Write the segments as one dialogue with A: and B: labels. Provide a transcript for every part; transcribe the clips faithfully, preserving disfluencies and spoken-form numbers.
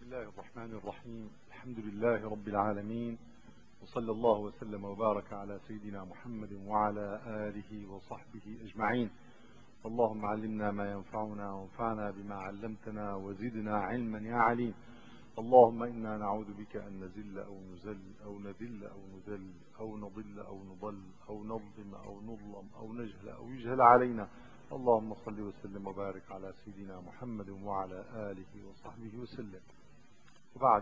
A: الله الرحمن الرحيم. الحمد لله رب العالمين، وصلى الله وسلم وبارك على سيدنا محمد وعلى آله وصحبه أجمعين. اللهم علمنا ما ينفعنا وانفعنا بما علمتنا وزدنا علما يا عليم. اللهم إنا نعوذ بك أن نزل أو نزل أو نذل أو نذل أو نضل أو نضل أو نظلم أو نظلم أو نجهل أو يجهل علينا. اللهم صل وسلم وبارك على سيدنا محمد وعلى آله وصحبه وسلم. وبعد،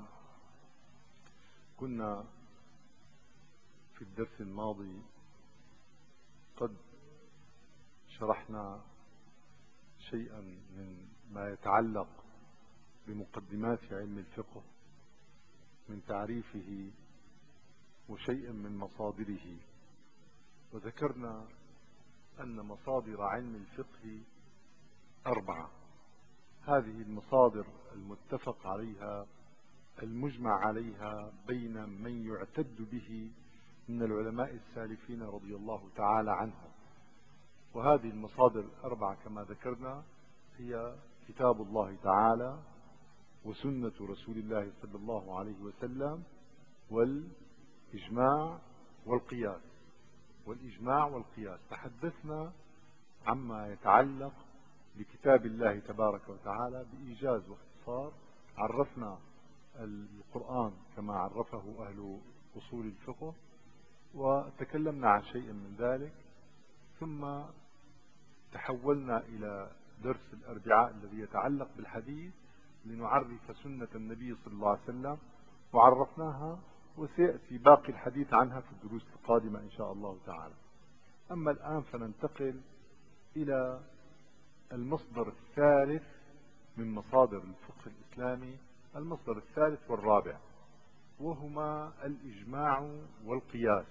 A: كنا في الدرس الماضي قد شرحنا شيئا من ما يتعلق بمقدمات علم الفقه من تعريفه وشيئا من مصادره، وذكرنا أن مصادر علم الفقه أربعة. هذه المصادر المتفق عليها المجمع عليها بين من يعتد به من العلماء السالفين رضي الله تعالى عنهم. وهذه المصادر الأربعة كما ذكرنا هي كتاب الله تعالى وسنة رسول الله صلى الله عليه وسلم والإجماع والقياس. والإجماع والقياس تحدثنا عما يتعلق بكتاب الله تبارك وتعالى بإيجاز واختصار. عرفنا القرآن كما عرفه أهل أصول الفقه، وتكلمنا عن شيء من ذلك، ثم تحولنا إلى درس الأربعاء الذي يتعلق بالحديث لنعرف سنة النبي صلى الله عليه وسلم، وعرفناها وسيأتي باقي الحديث عنها في الدروس القادمة إن شاء الله تعالى. أما الآن فننتقل إلى المصدر الثالث من مصادر الفقه الإسلامي، المصدر الثالث والرابع، وهما الإجماع والقياس.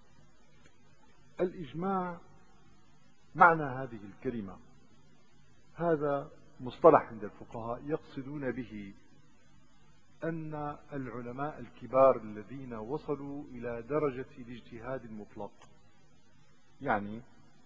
A: الإجماع معنى هذه الكلمة، هذا مصطلح عند الفقهاء يقصدون به أن العلماء الكبار الذين وصلوا إلى درجة الاجتهاد المطلق، يعني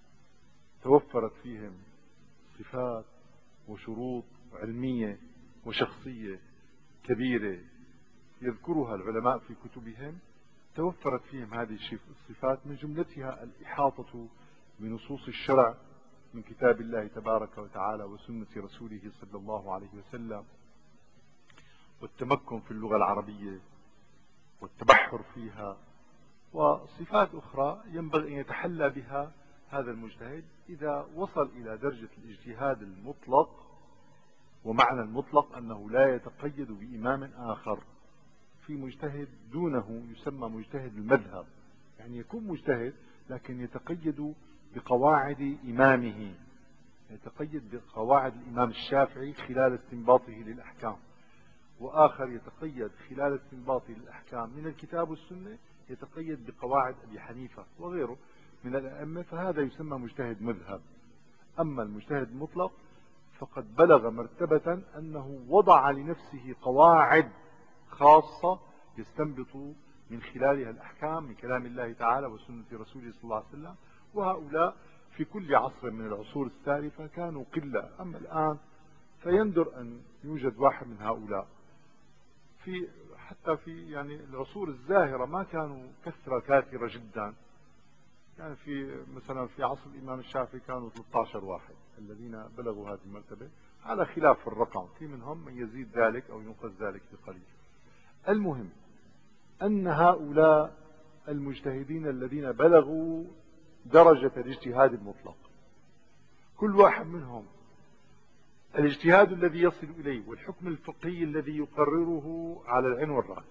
A: توفرت فيهم صفات وشروط علمية وشخصية كبيرة يذكرها العلماء في كتبهم، توفرت فيهم هذه الصفات، من جملتها الإحاطة بنصوص الشرع من كتاب الله تبارك وتعالى وسنة رسوله صلى الله عليه وسلم، والتمكن في اللغة العربية والتبحر فيها، وصفات أخرى ينبغي أن يتحلى بها هذا المجتهد إذا وصل إلى درجة الاجتهاد المطلق. ومعنى المطلق أنه لا يتقيد بإمام آخر. في مجتهد دونه يسمى مجتهد المذهب، يعني يكون مجتهد لكن يتقيد بقواعد إمامه، يتقيد بقواعد الإمام الشافعي خلال استنباطه للأحكام، وآخر يتقيد خلال استنباطه للأحكام من الكتاب والسنة يتقيد بقواعد أبي حنيفة وغيره من الأئمة، فهذا يسمى مجتهد مذهب. أما المجتهد المطلق فقد بلغ مرتبة أنه وضع لنفسه قواعد خاصة يستنبط من خلالها الأحكام من كلام الله تعالى وسنة رسوله صلى الله عليه وسلم. وهؤلاء في كل عصر من العصور السالفة كانوا قلة، أما الآن فيندر أن يوجد واحد من هؤلاء. في حتى في يعني العصور الزاهرة ما كانوا كثرة كثيرة جدا، يعني في مثلا في عصر الإمام الشافعي كانوا ثلاثة عشر واحد الذين بلغوا هذه المرتبة، على خلاف الرقم، في منهم من يزيد ذلك أو ينقص ذلك بقليل. المهم أن هؤلاء المجتهدين الذين بلغوا درجة الاجتهاد المطلق، كل واحد منهم الاجتهاد الذي يصل إليه والحكم الفقهي الذي يقرره على العين والرأس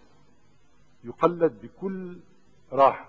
A: يقلد بكل راحة.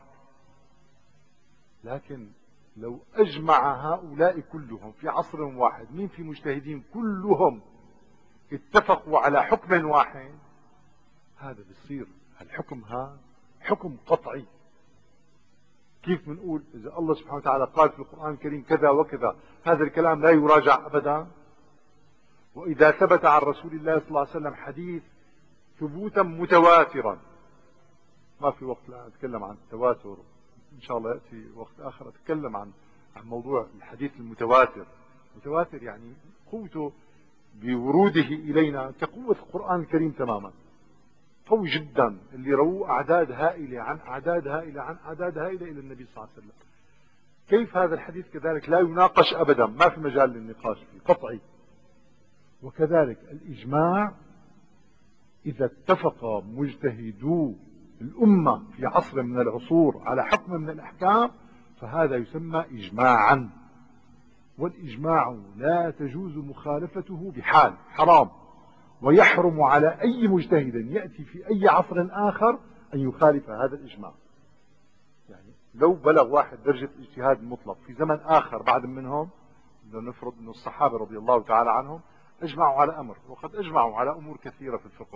A: لكن لو أجمع هؤلاء كلهم في عصر واحد، مين في مجتهدين كلهم اتفقوا على حكم واحد، هذا بيصير الحكم ها حكم قطعي. كيف بنقول إذا الله سبحانه وتعالى قال في القرآن الكريم كذا وكذا، هذا الكلام لا يراجع أبدا. وإذا ثبت عن رسول الله صلى الله عليه وسلم حديث ثبوتا متواترا، ما في وقت الآن أتكلم عن التواتر، إن شاء الله يأتي وقت آخر أتكلم عن عن موضوع الحديث المتواتر. متواتر يعني قوته بوروده إلينا كقوة القرآن الكريم تماما، قوي جدا، اللي رووا أعداد هائلة عن أعداد هائلة عن أعداد هائلة إلى النبي صلى الله عليه وسلم. كيف هذا الحديث كذلك لا يناقش أبدا، ما في مجال للنقاش فيه قطعي. وكذلك الإجماع، إذا اتفق مجتهدو الأمة في عصر من العصور على حكم من الأحكام فهذا يسمى إجماعا، والإجماع لا تجوز مخالفته بحال، حرام، ويحرم على أي مجتهد يأتي في أي عصر آخر أن يخالف هذا الإجماع. يعني لو بلغ واحد درجة الاجتهاد المطلق في زمن آخر بعد منهم، نفرض أن الصحابة رضي الله تعالى عنهم أجمعوا على أمر، وقد أجمعوا على أمور كثيرة في الفقه،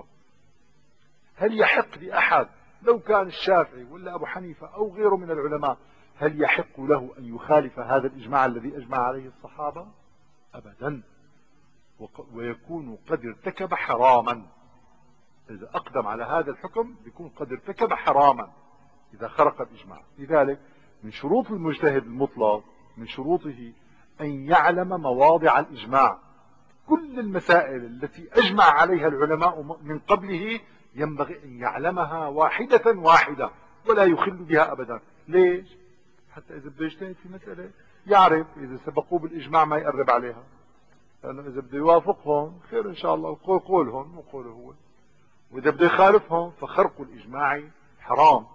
A: هل يحق لأحد لو كان الشافعي ولا أبو حنيفة أو غيره من العلماء، هل يحق له أن يخالف هذا الإجماع الذي أجمع عليه الصحابة؟ أبدا. ويكون قد ارتكب حراما، إذا أقدم على هذا الحكم يكون قد ارتكب حراما إذا خرق الإجماع. لذلك من شروط المجتهد المطلق، من شروطه أن يعلم مواضع الإجماع. كل المسائل التي أجمع عليها العلماء من قبله ينبغي أن يعلمها واحدة واحدة ولا يخل بها أبدا. ليش؟ حتى إذا بده يجتهد في مسألة يعرف إذا سبقوه بالإجماع ما يقرب عليها، لأنه إذا بده يوافقهم خير إن شاء الله، قول قولهم وقوله هو، وإذا بده يخالفهم فخرق الإجماع حرام.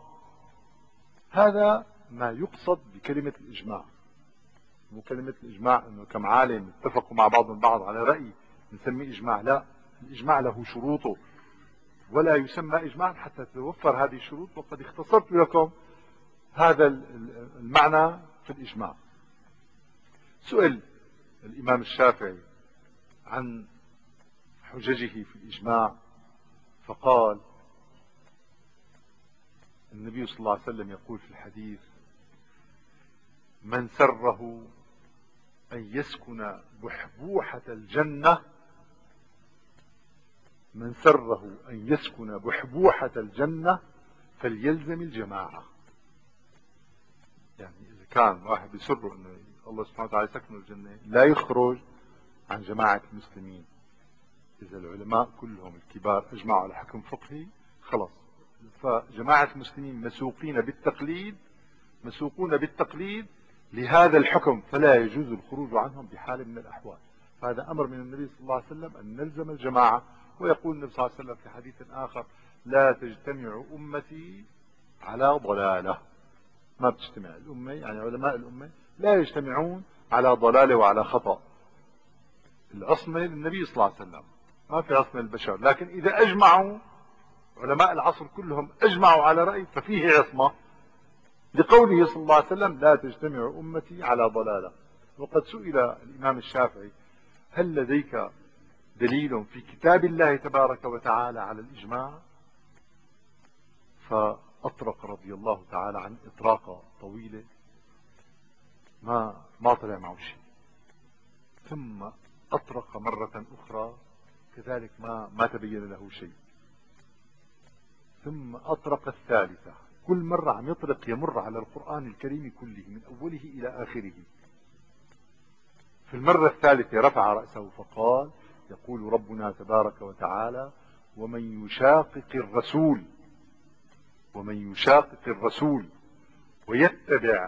A: هذا ما يقصد بكلمة الإجماع. مو كلمة الإجماع أنه كم عالم اتفقوا مع بعضهم البعض على رأي نسميه إجماع، لا، الإجماع له شروطه، ولا يسمى إجماع حتى تتوفر هذه الشروط، وقد اختصرت لكم هذا المعنى في الإجماع. سئل الإمام الشافعي عن حججه في الإجماع فقال: النبي صلى الله عليه وسلم يقول في الحديث: من سره أن يسكن بحبوحة الجنة من سره أن يسكن بحبوحة الجنة فليلزم الجماعة. يعني إذا كان واحد بسره أنه الله سبحانه وتعالى يسكنه الجنة لا يخرج عن جماعة المسلمين. إذا العلماء كلهم الكبار أجمعوا على حكم فقهي خلاص، فجماعة المسلمين مسوقين بالتقليد مسوقون بالتقليد لهذا الحكم، فلا يجوز الخروج عنهم بحال من الأحوال. فهذا أمر من النبي صلى الله عليه وسلم أن نلزم الجماعة. ويقول النبي صلى الله عليه وسلم في حديث آخر: لا تجتمع أمتي على ضلالة. ما بتجتمع الأمة، يعني علماء الأمة لا يجتمعون على ضلالة وعلى خطأ. العصمة للنبي صلى الله عليه وسلم، ما في عصمة للبشر، لكن إذا أجمعوا علماء العصر كلهم أجمعوا على رأي ففيه عصمة، لقوله صلى الله عليه وسلم: لا تجتمع أمتي على ضلالة. وقد سئل الإمام الشافعي: هل لديك دليل في كتاب الله تبارك وتعالى على الإجماع؟ فأطرق رضي الله تعالى عن إطراقة طويلة ما ما طلع معه شيء، ثم أطرق مرة أخرى كذلك ما ما تبين له شيء، ثم أطرق الثالثة. كل مرة عم يطرق يمر على القرآن الكريم كله من أوله إلى آخره. في المرة الثالثة رفع رأسه فقال: يقول ربنا تبارك وتعالى: ومن يشاقق الرسول ومن يشاقق الرسول ويتبع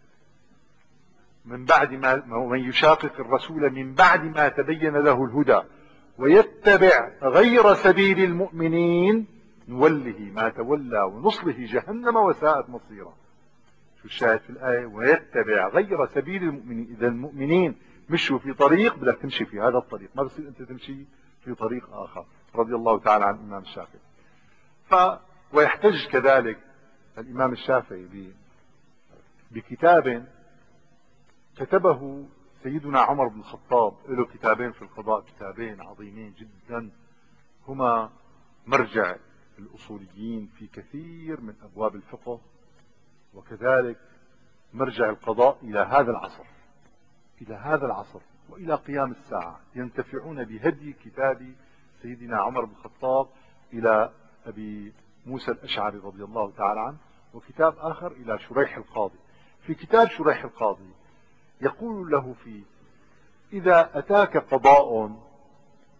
A: من بعد ما ومن يشاقق الرسول من بعد ما تبين له الهدى ويتبع غير سبيل المؤمنين نوله ما تولى ونصله جهنم وساءت مصيرا. شو الشاهد في الآية؟ ويتبع غير سبيل المؤمنين. إذا المؤمنين مشوا في طريق بدك تمشي في هذا الطريق، ما بصير أنت تمشي في طريق آخر. رضي الله تعالى عن الإمام الشافعي. ف ويحتج كذلك الإمام الشافعي بكتاب كتبه سيدنا عمر بن الخطاب، له كتابين في القضاء، كتابين عظيمين جدا، هما مرجع الأصوليين في كثير من أبواب الفقه، وكذلك مرجع القضاء إلى هذا العصر إلى هذا العصر وإلى قيام الساعة. ينتفعون بهدي كتاب سيدنا عمر بن الخطاب إلى أبي موسى الأشعري رضي الله تعالى عنه، وكتاب آخر إلى شريح القاضي. في كتاب شريح القاضي يقول له فيه: إذا أتاك قضاء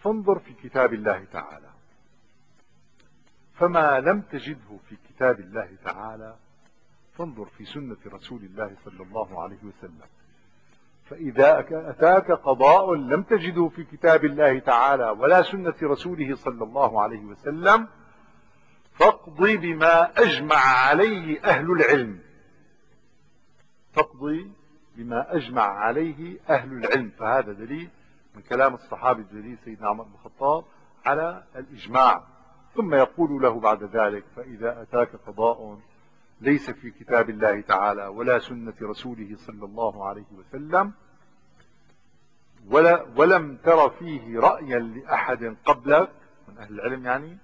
A: فانظر في كتاب الله تعالى، فما لم تجده في كتاب الله تعالى فانظر في سنة رسول الله صلى الله عليه وسلم. فإذا أتاك قضاء لم تجده في كتاب الله تعالى ولا سنة رسوله صلى الله عليه وسلم فاقضي بما أجمع عليه أهل العلم، فاقضي بما أجمع عليه أهل العلم. فهذا دليل من كلام الصحابي الجليل سيدنا عمر بن الخطاب على الإجماع. ثم يقول له بعد ذلك فإذا أتاك قضاء ليس في كتاب الله تعالى ولا سنة رسوله صلى الله عليه وسلم ولا ولم تر فيه رأيا لأحد قبلك من أهل العلم يعني،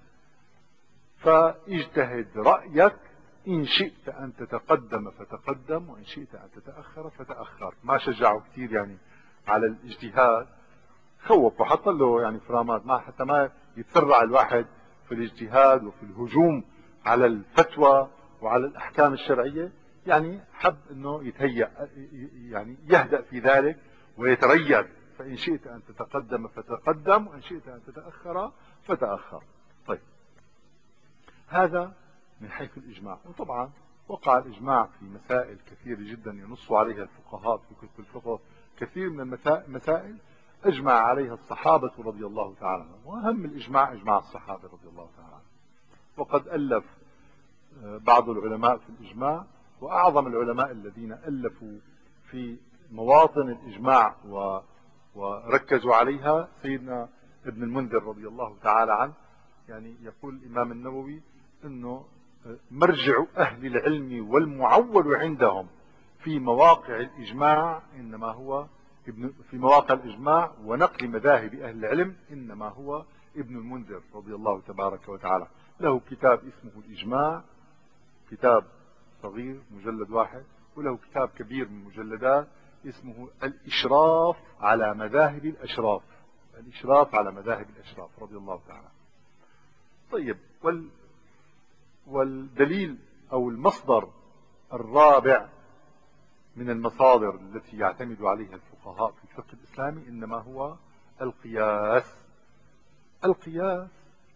A: فاجتهد رأيك، إن شئت أن تتقدم فتقدم وإن شئت أن تتأخر فتأخر. ما شجعوا كثير يعني على الاجتهاد، خوف وحط له يعني فرامات ما حتى ما يتسرع الواحد في الاجتهاد وفي الهجوم على الفتوى وعلى الأحكام الشرعية. يعني حب أنه يتهيأ يعني يهدأ في ذلك ويتريث، فإن شئت أن تتقدم فتقدم وإن شئت أن تتأخر فتأخر. طيب، هذا من حيث الإجماع. وطبعا وقع الإجماع في مسائل كثيرة جدا ينص عليها الفقهاء في كتب الفقه. كثير من المسائل أجمع عليها الصحابة رضي الله تعالى عنهم، وأهم الإجماع إجماع الصحابة رضي الله تعالى عنهم. وقد ألف بعض العلماء في الإجماع، وأعظم العلماء الذين ألفوا في مواطن الإجماع وركزوا عليها سيدنا ابن المنذر رضي الله تعالى عنه. يعني يقول الإمام النووي أنه مرجع أهل العلم والمعول عندهم في مواقع الإجماع إنما هو ابن في مواقع الإجماع ونقل مذاهب أهل العلم إنما هو ابن المنذر رضي الله تبارك وتعالى. له كتاب اسمه الإجماع، كتاب صغير مجلد واحد، وله كتاب كبير من مجلدات اسمه الإشراف على مذاهب الأشراف، الإشراف على مذاهب الأشراف رضي الله تعالى. طيب، وال والدليل أو المصدر الرابع من المصادر التي يعتمد عليها الفقهاء في الفقه الإسلامي إنما هو القياس. القياس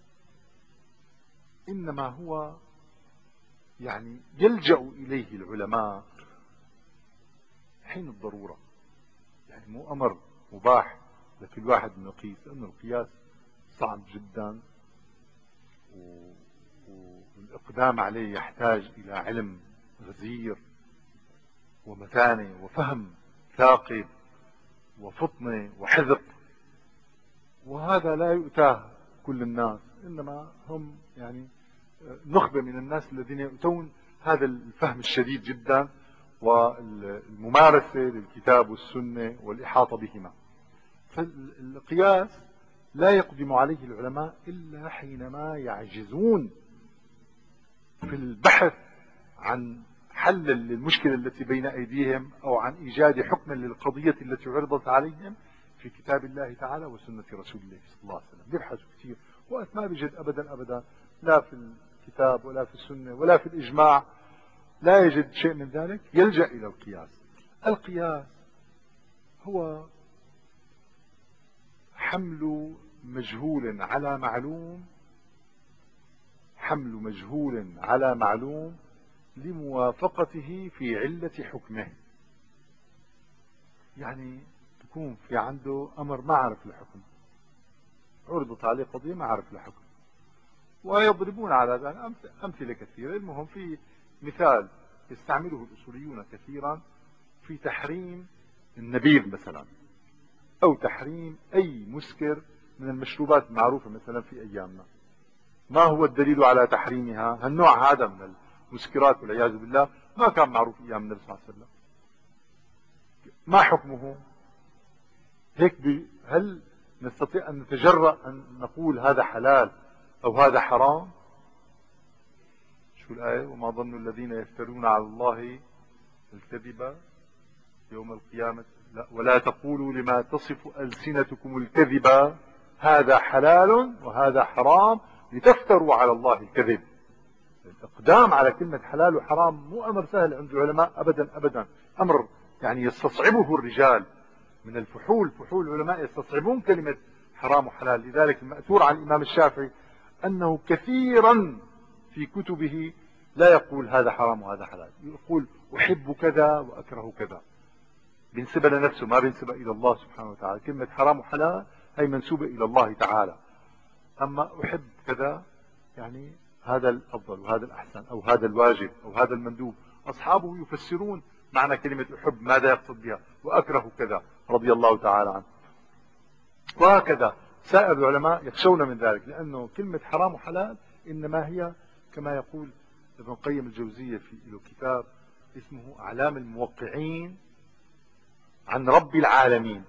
A: إنما هو يعني يلجأ إليه العلماء حين الضرورة، يعني مو أمر مباح لكل واحد من يقيس، لأن القياس صعب جدا والإقدام عليه يحتاج إلى علم غزير ومتانة وفهم ثاقب وفطنة وحذق، وهذا لا يؤتاه كل الناس، إنما هم يعني نخبة من الناس الذين يؤتون هذا الفهم الشديد جدا والممارسة للكتاب والسنة والإحاطة بهما. فالقياس لا يقدم عليه العلماء إلا حينما يعجزون في البحث عن حل للمشكلة التي بين أيديهم أو عن إيجاد حكم للقضية التي عرضت عليهم في كتاب الله تعالى وسنة رسول الله صلى الله عليه وسلم. بيبحثوا كثير، وقت ما بيجد أبدا أبدا لا في الكتاب ولا في السنة ولا في الإجماع لا يجد شيء من ذلك يلجأ إلى القياس. القياس هو حمل مجهول على معلوم، حمل مجهول على معلوم لموافقته في علة حكمه. يعني تكون في عنده أمر ما عرف الحكم، عرضت عليه قضية ما عرف الحكم، ويضربون على ذلك أمثلة كثيرة. المهم في مثال يستعمله الأصوليون كثيرا في تحريم النبيذ مثلا، أو تحريم أي مسكر من المشروبات المعروفة مثلا في أيامنا. ما هو الدليل على تحريمها؟ هالنوع هذا من المسكرات والعياذ بالله ما كان معروف أيام النبي صلى الله عليه وسلم. ما حكمه؟ هيك بي هل نستطيع أن نتجرأ أن نقول هذا حلال أو هذا حرام؟ شو الآية؟ وما ظن الذين يفترون على الله الكذب يوم القيامة لا ولا تقولوا لما تصف ألسنتكم الكذب هذا حلال وهذا حرام لتفتروا على الله الكذب. الإقدام على كلمة حلال وحرام مو أمر سهل عند العلماء أبدا أبدا، أمر يعني يستصعبه الرجال من الفحول. فحول العلماء يستصعبون كلمة حرام وحلال. لذلك المأثور عن الإمام الشافعي أنه كثيرا في كتبه لا يقول هذا حرام وهذا حلال، يقول أحب كذا وأكره كذا، بينسبها لنفسه ما بينسبها إلى الله سبحانه وتعالى. كلمة حرام وحلال هي منسوبة إلى الله تعالى، أما أحب كذا يعني هذا الأفضل وهذا الأحسن أو هذا الواجب أو هذا المندوب. أصحابه يفسرون معنى كلمة أحب ماذا يقصد بها، وأكره كذا رضي الله تعالى عنه. وهكذا سائر العلماء يخشون من ذلك، لأنه كلمة حرام وحلال إنما هي كما يقول ابن القيم الجوزية في له كتاب اسمه أعلام الموقعين عن رب العالمين.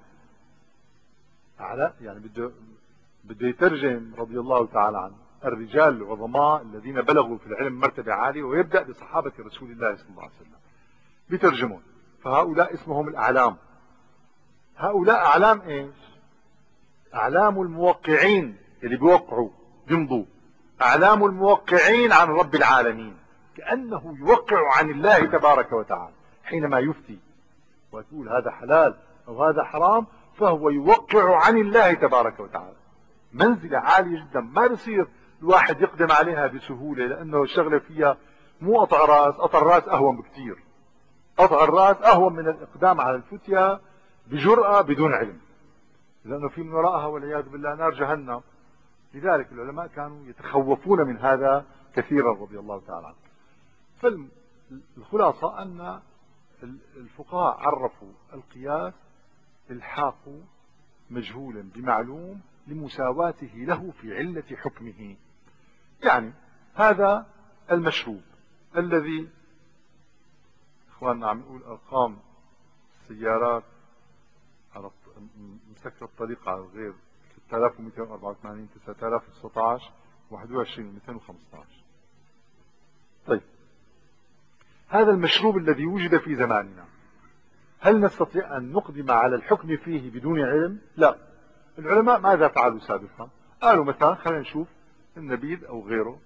A: يعني بده بده يترجم رضي الله تعالى عنه الرجال العظماء الذين بلغوا في العلم مرتبة عالية، ويبدأ بصحابة رسول الله صلى الله عليه وسلم بترجمون. فهؤلاء اسمهم الأعلام. هؤلاء أعلام إيش؟ أعلام الموقعين اللي بيوقعوا بيمضوا، أعلام الموقعين عن رب العالمين، كأنه يوقع عن الله تبارك وتعالى حينما يفتي وتقول هذا حلال أو هذا حرام، فهو يوقع عن الله تبارك وتعالى. منزلة عالية جدا ما بصير الواحد يقدم عليها بسهولة، لأنه الشغلة فيها مو قطع راس، قطع الراس أهون بكثير. قطع الراس أهون من الإقدام على الفتية بجرأة بدون علم، لأنه في من وراءها والعياذ بالله نار جهنم. لذلك العلماء كانوا يتخوفون من هذا كثيرا رضي الله تعالى عنه. فالخلاصة أن الفقهاء عرفوا القياس الحاق مجهولا بمعلوم لمساواته له في علة حكمه. يعني هذا المشروب الذي اخواننا عم نقول ارقام السيارات على مسكر الطريق على الغير ستة آلاف ومئتين وأربعة وثمانين، تسعة آلاف وتسعة عشر، واحد وعشرين ومئتين وخمسة عشر. طيب هذا المشروب الذي وجد في زماننا هل نستطيع أن نقدم على الحكم فيه بدون علم؟ لا. العلماء ماذا فعلوا سابقا؟ قالوا مثلا خلينا نشوف النبيذ أو غيره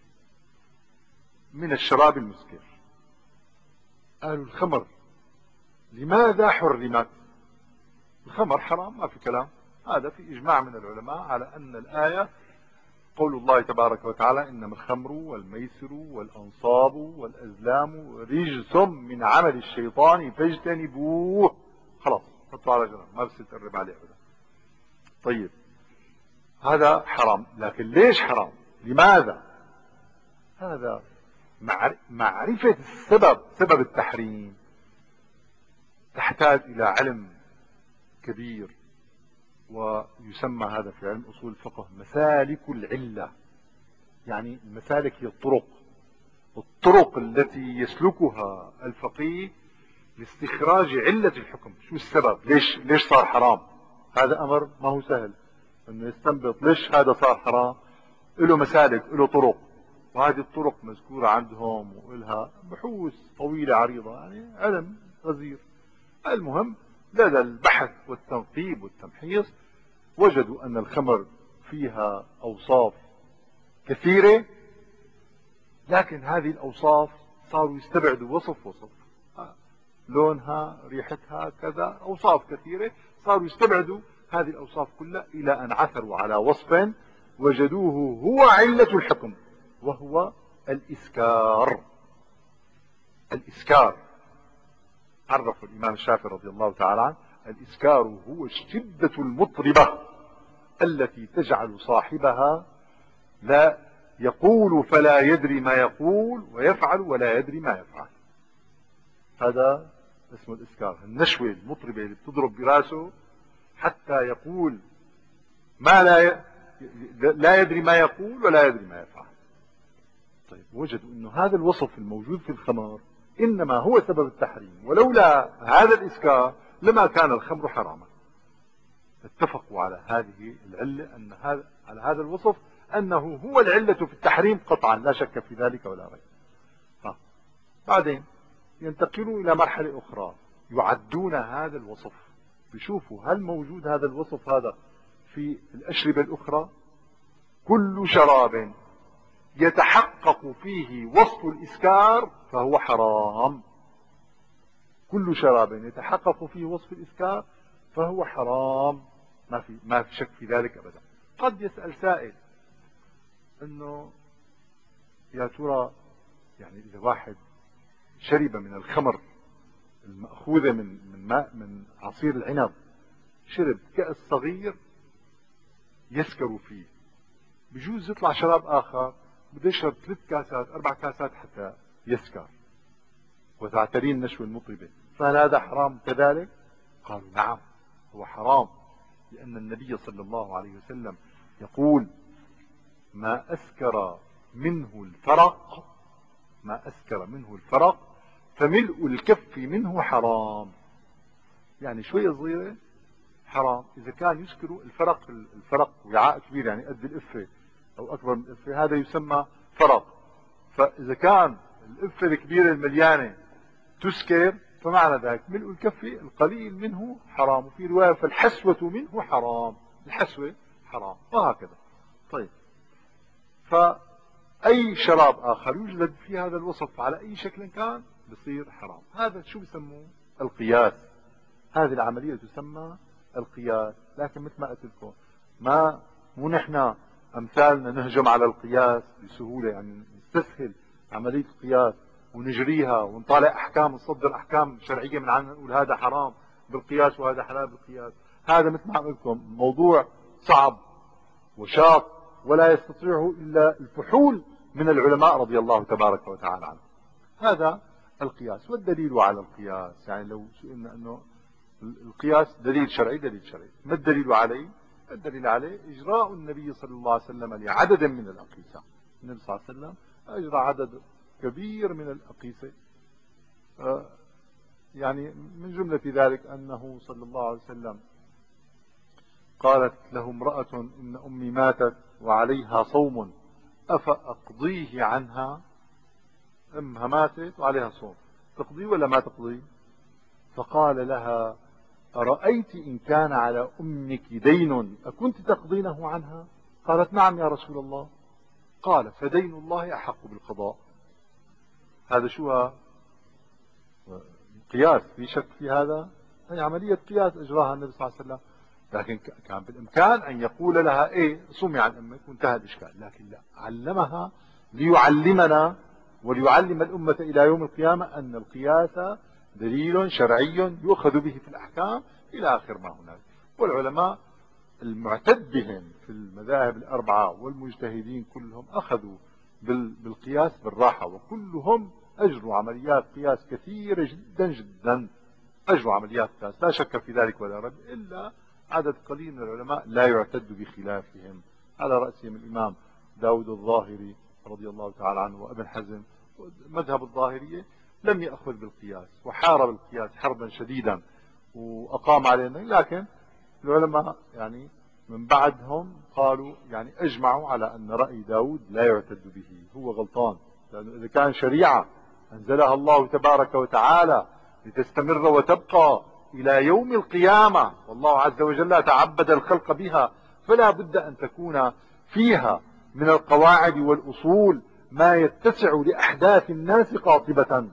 A: من الشراب المسكر. قالوا الخمر لماذا حرمت؟ الخمر حرام ما في كلام، هذا في إجماع من العلماء على أن الآية قول الله تبارك وتعالى إنما الخمر والميسر والأنصاب والأزلام رجس من عمل الشيطان فاجتنبوه. خلاص حطوا على جنب ما بصير تقرب عليه أبدا. طيب هذا حرام، لكن ليش حرام؟ لماذا؟ هذا معرفة السبب، سبب التحريم تحتاج إلى علم كبير، ويسمى هذا في علم أصول الفقه مسالك العلة. يعني المسالك هي الطرق، الطرق التي يسلكها الفقيه لاستخراج علة الحكم. شو السبب؟ ليش ليش صار حرام؟ هذا أمر ما هو سهل انه يستنبط ليش هذا صار حرام. له مسالك، له طرق، وهذه الطرق مذكورة عندهم وإلها بحوث طويلة عريضة، يعني علم غزير. المهم لدى البحث والتنقيب والتمحيص وجدوا أن الخمر فيها أوصاف كثيرة، لكن هذه الأوصاف صاروا يستبعدوا وصف وصف، لونها، ريحتها، كذا، أوصاف كثيرة صاروا يستبعدوا هذه الأوصاف كلها، إلى أن عثروا على وصف وجدوه هو علة الحكم، وهو الإسكار. الإسكار عرف الإمام الشافعي رضي الله تعالى عنه الإسكار هو الشدة المطربة التي تجعل صاحبها لا يقول فلا يدري ما يقول ويفعل ولا يدري ما يفعل. هذا اسمه الإسكار، النشوة المطربة اللي بتضرب براسه حتى يقول ما لا ي... لا يدري ما يقول ولا يدري ما يفعل. طيب وجدوا انه هذا الوصف الموجود في الخمر انما هو سبب التحريم، ولولا هذا الإسكار لما كان الخمر حراما. اتفقوا على هذه العلة، ان هذا على هذا الوصف انه هو العلة في التحريم قطعا، لا شك في ذلك ولا ريب. ها. بعدين ينتقلوا الى مرحلة اخرى، يعدون هذا الوصف، بيشوفوا هل موجود هذا الوصف هذا في الأشربة الأخرى. كل شراب يتحقق فيه وصف الإسكار فهو حرام. كل شراب يتحقق فيه وصف الإسكار فهو حرام. ما في ما في شك في ذلك أبدا. قد يسأل سائل أنه يا ترى يعني إذا واحد شرب من الخمر المأخوذة من من ماء من عصير العنب، شرب كأس صغير يسكر فيه، بجوز يطلع شراب آخر بده يشرب ثلاث كاسات أربع كاسات حتى يسكر وتعتريه النشوة المطربة، فهل هذا حرام كذلك؟ قالوا نعم هو حرام، لأن النبي صلى الله عليه وسلم يقول ما أسكر منه الفرق ما أسكر منه الفرق فملء الكف منه حرام. يعني شوية صغيرة حرام، إذا كان يسكر الفرق الفرق وعاء كبير يعني قد الإفة أو أكبر من الإفة هذا يسمى فرق، فإذا كان الإفة الكبيرة المليانة تسكر فمعنى ذلك ملء الكف القليل منه حرام، وفي رواية فالحسوة منه حرام، الحسوة حرام وهكذا. طيب، فأي شراب آخر يوجد في هذا الوصف على أي شكل كان بصير حرام. هذا شو بسموه؟ القياس. هذه العملية تسمى القياس. لكن مثل ما قلت لكم ما مو نحن أمثالنا نهجم على القياس بسهولة، يعني نستسهل عملية القياس ونجريها ونطالع أحكام ونصدر أحكام شرعية من عنا نقول هذا حرام بالقياس وهذا حلال بالقياس. هذا مثل ما عم لكم موضوع صعب وشاق ولا يستطيعه إلا الفحول من العلماء رضي الله تبارك وتعالى عنهم. هذا القياس. والدليل على القياس، يعني لو سئلنا أنه القياس دليل شرعي، دليل شرعي، ما الدليل عليه؟ الدليل عليه إجراء النبي صلى الله عليه وسلم لعدد من الأقيسة. النبي صلى الله عليه وسلم أجرى عدد كبير من الأقيسة، يعني من جملة ذلك أنه صلى الله عليه وسلم قالت له امرأة إن أمي ماتت وعليها صوم أفأقضيه عنها؟ أمها ماتت وعليها صوم، تقضي ولا ما تقضي؟ فقال لها أرأيت إن كان على أمك دين أكنت تقضينه عنها؟ قالت نعم يا رسول الله. قال فدين الله أحق بالقضاء. هذا شو؟ قياس، في شك في هذا؟ هي عملية قياس أجراها النبي صلى الله عليه وسلم. لكن كان بالإمكان أن يقول لها إيه صومي عن أمك وانتهى الإشكال، لكن لا، علمها ليعلمنا وليعلم الأمة إلى يوم القيامة أن القياس دليل شرعي يؤخذ به في الأحكام إلى آخر ما هناك. والعلماء المعتد بهم في المذاهب الأربعة والمجتهدين كلهم أخذوا بالقياس بالراحة، وكلهم أجروا عمليات قياس كثيرة جدا جدا، أجروا عمليات قياس لا شك في ذلك ولا ريب، إلا عدد قليل من العلماء لا يعتد بخلافهم، على رأسهم الإمام داود الظاهري رضي الله تعالى عنه وابن حزم. مذهب الظاهرية لم يأخذ بالقياس وحارب القياس حربا شديدا وأقام علينا، لكن العلماء يعني من بعدهم قالوا يعني أجمعوا على أن رأي داود لا يعتد به، هو غلطان، لأنه إذا كان شريعة أنزلها الله تبارك وتعالى لتستمر وتبقى إلى يوم القيامة، والله عز وجل تعبد الخلق بها، فلا بد أن تكون فيها من القواعد والأصول ما يتسع لأحداث الناس قاطبة.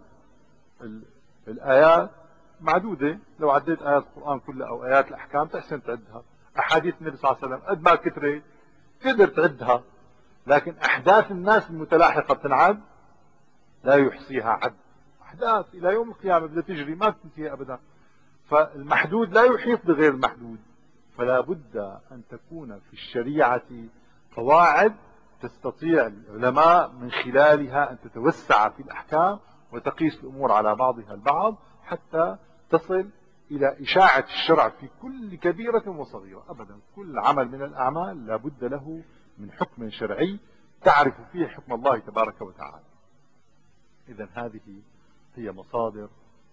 A: الآيات معدودة، لو عديت آيات القرآن كلها أو آيات الأحكام تحسن تعدها. أحاديث النبي صلى الله عليه وسلم قد ما كثرت تقدر تعدها، لكن أحداث الناس المتلاحقة بتنعد لا يحصيها عد. أحداث إلى يوم القيامة بدها تجري ما بتنتهي أبدا، فالمحدود لا يحيط بغير المحدود، فلا بد أن تكون في الشريعة قواعد تستطيع العلماء من خلالها أن تتوسع في الأحكام وتقيس الأمور على بعضها البعض حتى تصل إلى إشاعة الشرع في كل كبيرة وصغيرة. أبدا كل عمل من الأعمال لا بد له من حكم شرعي تعرف فيه حكم الله تبارك وتعالى. إذن هذه هي مصادر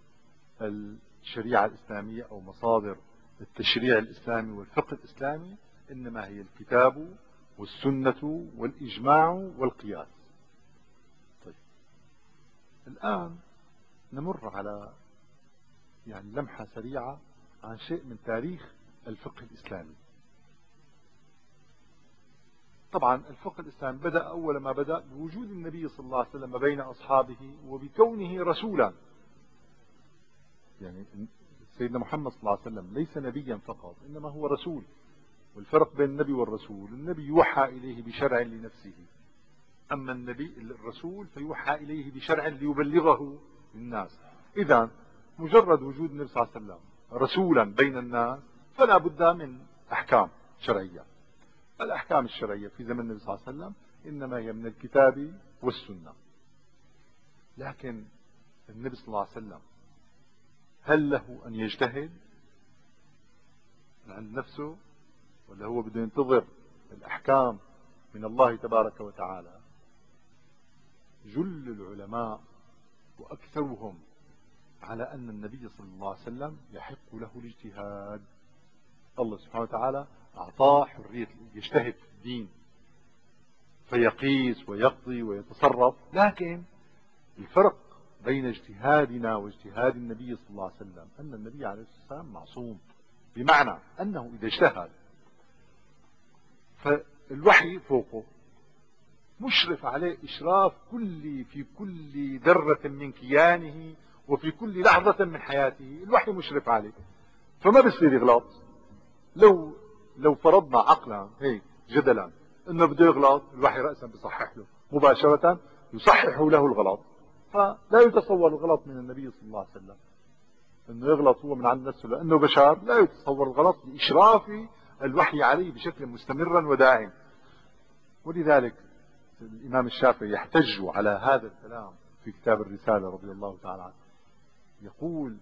A: الشريعة الإسلامية أو مصادر التشريع الإسلامي والفقه الإسلامي، إنما هي الكتاب والسنة والإجماع والقياس. طيب، الآن نمر على يعني لمحة سريعة عن شيء من تاريخ الفقه الإسلامي. طبعا الفقه الإسلامي بدأ أول ما بدأ بوجود النبي صلى الله عليه وسلم بين أصحابه وبكونه رسولا. يعني سيدنا محمد صلى الله عليه وسلم ليس نبيا فقط، إنما هو رسول، والفرق بين النبي والرسول: النبي يوحى إليه بشرع لنفسه، أما النبي الرسول فيوحى إليه بشرع ليبلغه للناس. إذا مجرد وجود النبي صلى الله عليه وسلم رسولا بين الناس فلا بد من أحكام شرعية. الأحكام الشرعية في زمن النبي صلى الله عليه وسلم إنما هي من الكتاب والسنة. لكن النبي صلى الله عليه وسلم هل له أن يجتهد عند نفسه، ولا هو بده ينتظر الأحكام من الله تبارك وتعالى؟ جل العلماء وأكثرهم على أن النبي صلى الله عليه وسلم يحق له الاجتهاد. الله سبحانه وتعالى أعطاه حرية يجتهد في الدين فيقيس ويقضي ويتصرف. لكن الفرق بين اجتهادنا واجتهاد النبي صلى الله عليه وسلم أن النبي عليه الصلاة والسلام معصوم، بمعنى أنه إذا اجتهد فالوحي فوقه مشرف عليه إشراف كلي في كل ذرة من كيانه وفي كل لحظة من حياته. الوحي مشرف عليه فما بيصير يغلط. لو لو فرضنا عقلا هيك جدلا انه بده يغلط، الوحي رأسا بيصحح له مباشرة، يصحح له الغلط. فلا يتصور الغلط من النبي صلى الله عليه وسلم انه يغلط هو من عند نفسه لانه بشر. لا يتصور الغلط لاشراف الوحي عليه بشكل مستمرا ودائم. ولذلك الامام الشافعي يحتج على هذا الكلام في كتاب الرسالة رضي الله تعالى عنه، يقول: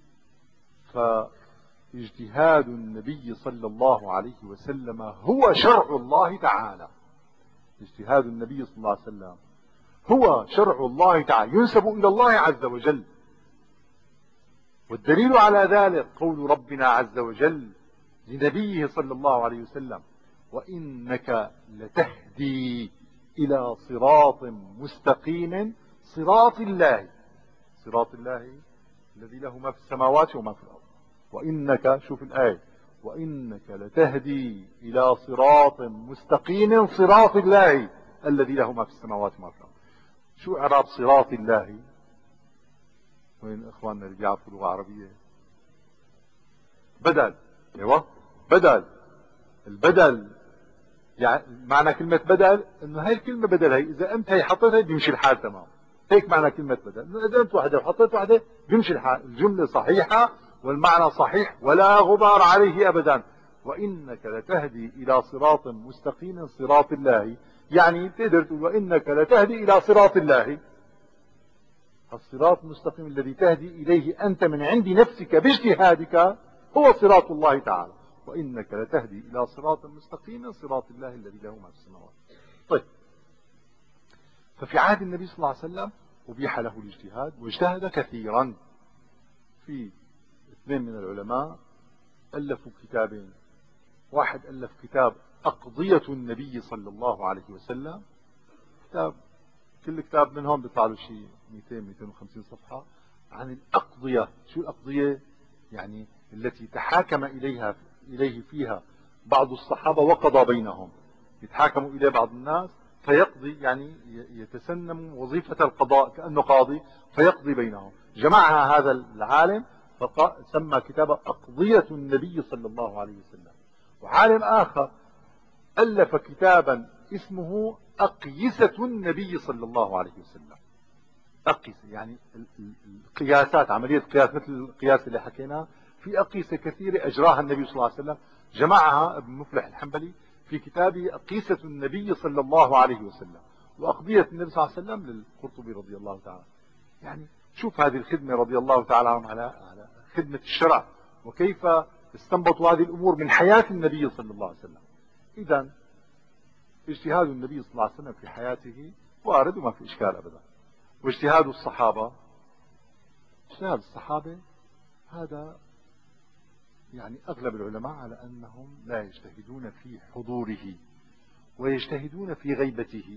A: فاجتهاد النبي صلى الله عليه وسلم هو شرع الله تعالى. اجتهاد النبي صلى الله عليه وسلم هو شرع الله تعالى، ينسب إلى الله عز وجل. والدليل على ذلك قول ربنا عز وجل لنبيه صلى الله عليه وسلم: وإنك لتهدي إلى صراط مستقيم صراط الله. صراط الله الذي له ما في السماوات وما في الأرض. وإنك، شوف الآية: وإنك لتهدي إلى صراط مستقيم صراط الله الذي له ما في السماوات وما في الأرض. شو إعراب صراط الله؟ وين إخواننا اللي بيعرفوا لغة عربية؟ بدل. ايوه بدل. البدل يعني معنى كلمة بدل انه هاي الكلمة بدل، هي اذا انت هي حطيتها بيمشي الحال تمام. هيك معنى كلمة بدل، اذا انت وحدة وحطيت وحدة بيمشي الحال، الجملة صحيحة والمعنى صحيح ولا غبار عليه ابدا. وانك لتهدي الى صراط مستقيم صراط الله، يعني تقدر تقول وانك لتهدي الى صراط الله. الصراط المستقيم الذي تهدي اليه انت من عند نفسك باجتهادك هو صراط الله تعالى. وإنك لتهدي إلى صراط مستقيم صراط الله الذي له ما في السماوات. طيب، ففي عهد النبي صلى الله عليه وسلم أبيح له الاجتهاد واجتهد كثيرا. في اثنين من العلماء ألفوا كتابين. واحد ألف كتاب أقضية النبي صلى الله عليه وسلم، كتاب كل كتاب منهم بيطلع له شيء مئتين مئتين وخمسين صفحة عن الأقضية. شو الأقضية؟ يعني التي تحاكم إليها إليه فيها بعض الصحابة وقضى بينهم. يتحاكموا إليه بعض الناس فيقضي، يعني يتسنم وظيفة القضاء كأنه قاضي فيقضي بينهم. جمعها هذا العالم فسمى كتاب أقضية النبي صلى الله عليه وسلم. وعالم آخر ألف كتابا اسمه أقيسة النبي صلى الله عليه وسلم. أقيسة يعني القياسات، عملية قياس مثل القياس اللي حكيناه. في أقيسة كثيرة أجراها النبي صلى الله عليه وسلم، جمعها ابن مفلح الحنبلي في كتابه أقيسة النبي صلى الله عليه وسلم. وأقضية النبي صلى الله عليه وسلم للقرطبي رضي الله تعالى. يعني شوف هذه الخدمة رضي الله تعالى عنهم على على خدمة الشرع، وكيف استنبطوا هذه الأمور من حياة النبي صلى الله عليه وسلم. إذا اجتهاد النبي صلى الله عليه وسلم في حياته وارد وما في إشكال أبدا. واجتهاد الصحابة، اجتهاد الصحابة هذا يعني أغلب العلماء على أنهم لا يجتهدون في حضوره ويجتهدون في غيبته.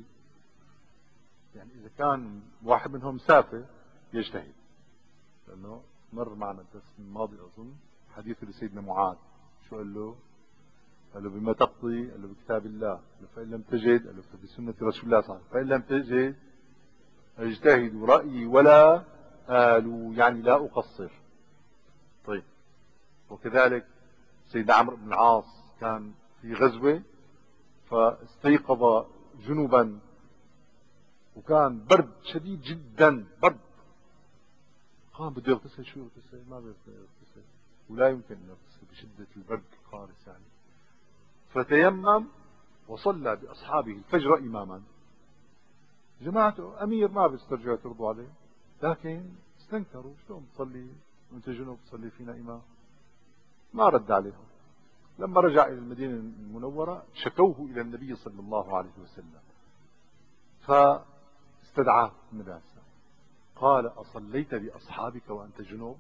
A: يعني إذا كان واحد منهم مسافر يجتهد، لأنه مر معنا الدرس الماضي أظن حديث لسيدنا معاذ. شو قال له؟ قال له: بما تقضي؟ قال له: بكتاب الله. فإن لم تجد قال له: فبسنة رسول الله صلى الله عليه وسلم. فإن لم تجد اجتهد رأيي ولا آلوا، يعني لا أقصر. طيب، وكذلك سيدنا عمرو بن العاص كان في غزوة، فاستيقظ جنبا وكان برد شديد جدا، برد. قام بده يغتسل، شو يغتسل؟ ما بيقدر يغتسل، ولا يمكن ان يغتسل بشدة البرد القارس يعني. فتيمم وصلى بأصحابه الفجر إماما. جماعته أمير ما بيسترجعوا ترضوا عليه، لكن استنكروا، شلون تصلي وانت جنوب تصلي فينا إمام؟ ما رد عليهم. لما رجع إلى المدينة المنورة شكوه إلى النبي صلى الله عليه وسلم، فاستدعاه النبي عليه السلام، قال: أصليت بأصحابك وأنت جنوب؟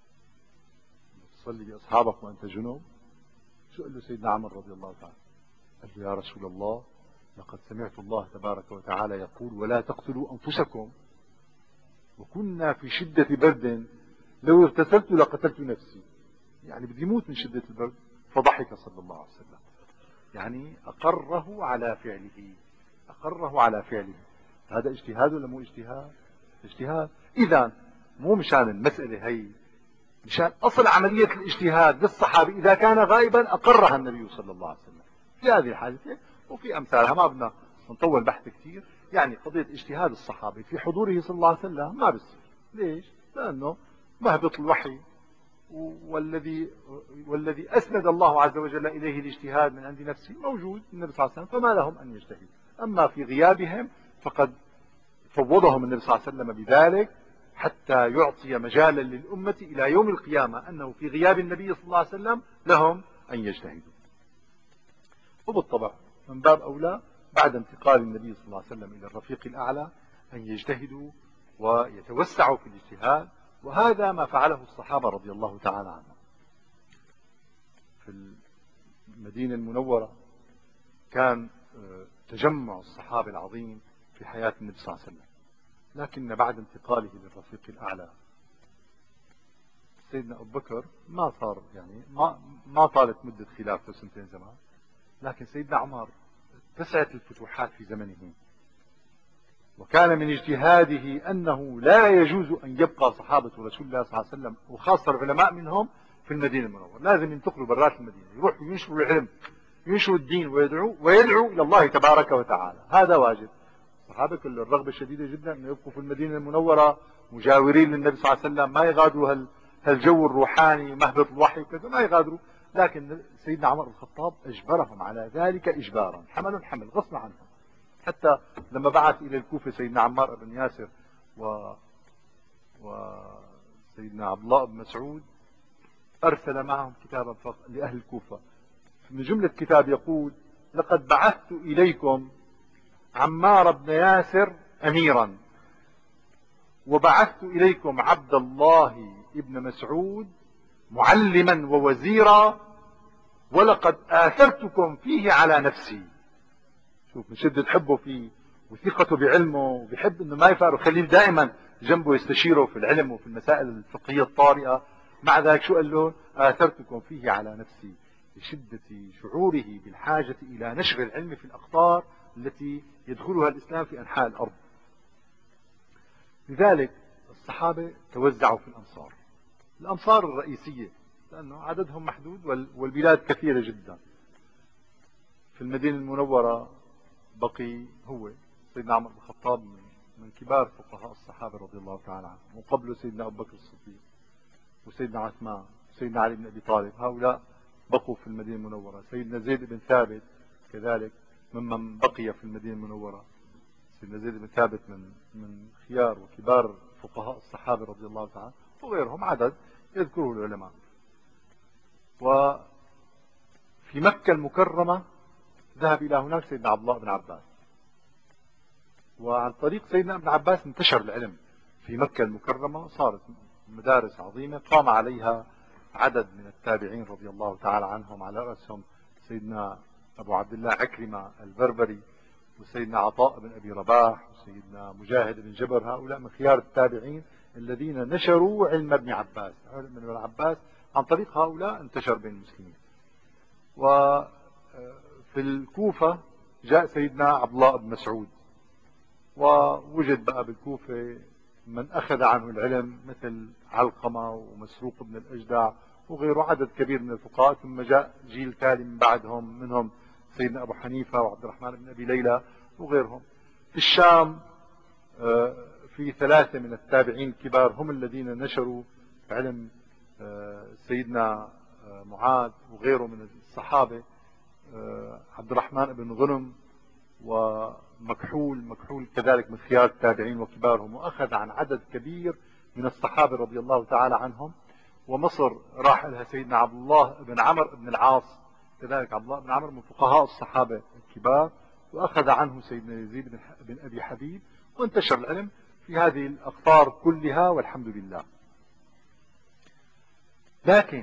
A: تصلي بأصحابك وأنت جنوب؟ شو قال له سيدنا عمر رضي الله تعالى؟ قال له: يا رسول الله، لقد سمعت الله تبارك وتعالى يقول: ولا تقتلوا أنفسكم، وكنا في شدة برد، لو اغتسلت لقتلت نفسي، يعني بدي موت من شدة البرد. فضحك صلى الله عليه وسلم، يعني أقره على فعله، أقره على فعله. هذا اجتهاد ولا مو اجتهاد؟ اجتهاد. إذا مو مشان المسألة هي، مشان أصل عملية الاجتهاد للصحابي إذا كان غائبا أقرها النبي صلى الله عليه وسلم في هذه الحادثة وفي أمثالها. ما بدنا نطول بحث كثير، يعني قضية اجتهاد الصحابي في حضوره صلى الله عليه وسلم ما بصير. ليش؟ لأنه مهبط الوحي، والذي والذي أسند الله عز وجل إليه الاجتهاد من عند نفسه موجود النبي صلى الله عليه وسلم، فما لهم أن يجتهدوا. أما في غيابهم فقد فوضهم النبي صلى الله عليه وسلم بذلك حتى يعطي مجالا للأمة إلى يوم القيامة أنه في غياب النبي صلى الله عليه وسلم لهم أن يجتهدوا. وبالطبع من باب أولى بعد انتقال النبي صلى الله عليه وسلم إلى الرفيق الأعلى أن يجتهدوا ويتوسعوا في الاجتهاد، وهذا ما فعله الصحابة رضي الله تعالى عنهم. في المدينة المنورة كان تجمع الصحابة العظيم في حياة النبي صلى الله عليه وسلم، لكن بعد انتقاله للرفيق الأعلى سيدنا أبو بكر ما صار، يعني ما ما طالت مدة خلافته سنتين زمان، لكن سيدنا عمر اتسعت الفتوحات في زمنه، وكان من اجتهاده أنه لا يجوز أن يبقى صحابة رسول الله صلى الله عليه وسلم وخاصة العلماء منهم في المدينة المنورة، لازم ينتقلوا برات المدينة، يروحوا ينشروا العلم، ينشروا الدين، ويدعوا ويدعوا إلى الله تبارك وتعالى. هذا واجب. الصحابة كل الرغبة الشديدة جدا أن يبقوا في المدينة المنورة مجاورين للنبي صلى الله عليه وسلم، ما يغادروا هال هالجو الروحاني مهبط الوحي وكذا، ما يغادروا. لكن سيدنا عمر بن الخطاب أجبرهم على ذلك إجبارا، حمل حمل غصب عنهم. حتى لما بعث إلى الكوفة سيدنا عمار بن ياسر و وسيدنا عبد الله بن مسعود، أرسل معهم كتابا لأهل الكوفة. من جملة كتاب يقول: لقد بعثت إليكم عمار بن ياسر أميرا، وبعثت إليكم عبد الله بن مسعود معلما ووزيرا، ولقد آثرتكم فيه على نفسي. شوف من شدة حبه فيه وثقته بعلمه، وبيحب انه ما يفارق، خليه دائما جنبه يستشيره في العلم وفي المسائل الفقهية الطارئة. مع ذلك شو قال له؟ آثرتكم فيه على نفسي، لشدة شعوره بالحاجة إلى نشر العلم في الأقطار التي يدخلها الإسلام في أنحاء الأرض. لذلك الصحابة توزعوا في الأمصار، الأمصار الرئيسية، لأنه عددهم محدود والبلاد كثيرة جدا. في المدينة المنورة بقي هو سيدنا عمر بن الخطاب من كبار فقهاء الصحابة رضي الله تعالى عنهم، وقبله سيدنا أبو بكر الصديق وسيدنا عثمان وسيدنا علي بن أبي طالب، هؤلاء بقوا في المدينة المنورة. سيدنا زيد بن ثابت كذلك ممن بقي في المدينة المنورة. سيدنا زيد بن ثابت من من خيار وكبار فقهاء الصحابة رضي الله تعالى، وغيرهم عدد يذكره العلماء. وفي مكة المكرمة ذهب إلى هناك سيدنا عبد الله بن عباس، وعن طريق سيدنا ابن عباس انتشر العلم في مكة المكرمة، صارت مدارس عظيمة قام عليها عدد من التابعين رضي الله تعالى عنهم، على رأسهم سيدنا أبو عبد الله عكرمة البربري، وسيدنا عطاء بن أبي رباح، وسيدنا مجاهد بن جبر. هؤلاء من خيار التابعين الذين نشروا علم ابن عباس. علم ابن عباس عن طريق هؤلاء انتشر بين المسلمين. وفي الكوفة جاء سيدنا عبد الله بن مسعود، ووجد بقى بالكوفة من أخذ عنه العلم مثل علقمة ومسروق بن الأجدع وغيره عدد كبير من الفقهاء، ثم جاء جيل تالي من بعدهم، منهم سيدنا أبو حنيفة وعبد الرحمن بن أبي ليلى وغيرهم. في الشام في ثلاثة من التابعين الكبار هم الذين نشروا علم سيدنا معاذ وغيره من الصحابة، عبد الرحمن بن غنم ومكحول، مكحول كذلك من خيار التابعين وكبارهم، وأخذ عن عدد كبير من الصحابة رضي الله تعالى عنهم. ومصر راح لها سيدنا عبد الله بن عمرو بن العاص، كذلك عبد الله بن عمرو من فقهاء الصحابة الكبار، وأخذ عنه سيدنا يزيد بن أبي حبيب، وانتشر العلم في هذه الأقطار كلها والحمد لله. لكن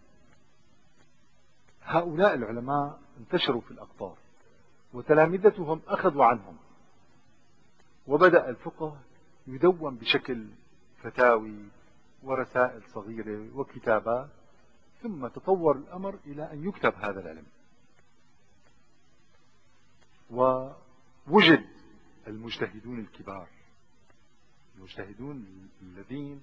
A: هؤلاء العلماء انتشروا في الأقطار وتلامذتهم أخذوا عنهم، وبدأ الفقه يدون بشكل فتاوي ورسائل صغيرة وكتابات، ثم تطور الأمر إلى أن يكتب هذا العلم، ووجد المجتهدون الكبار، المجتهدون الذين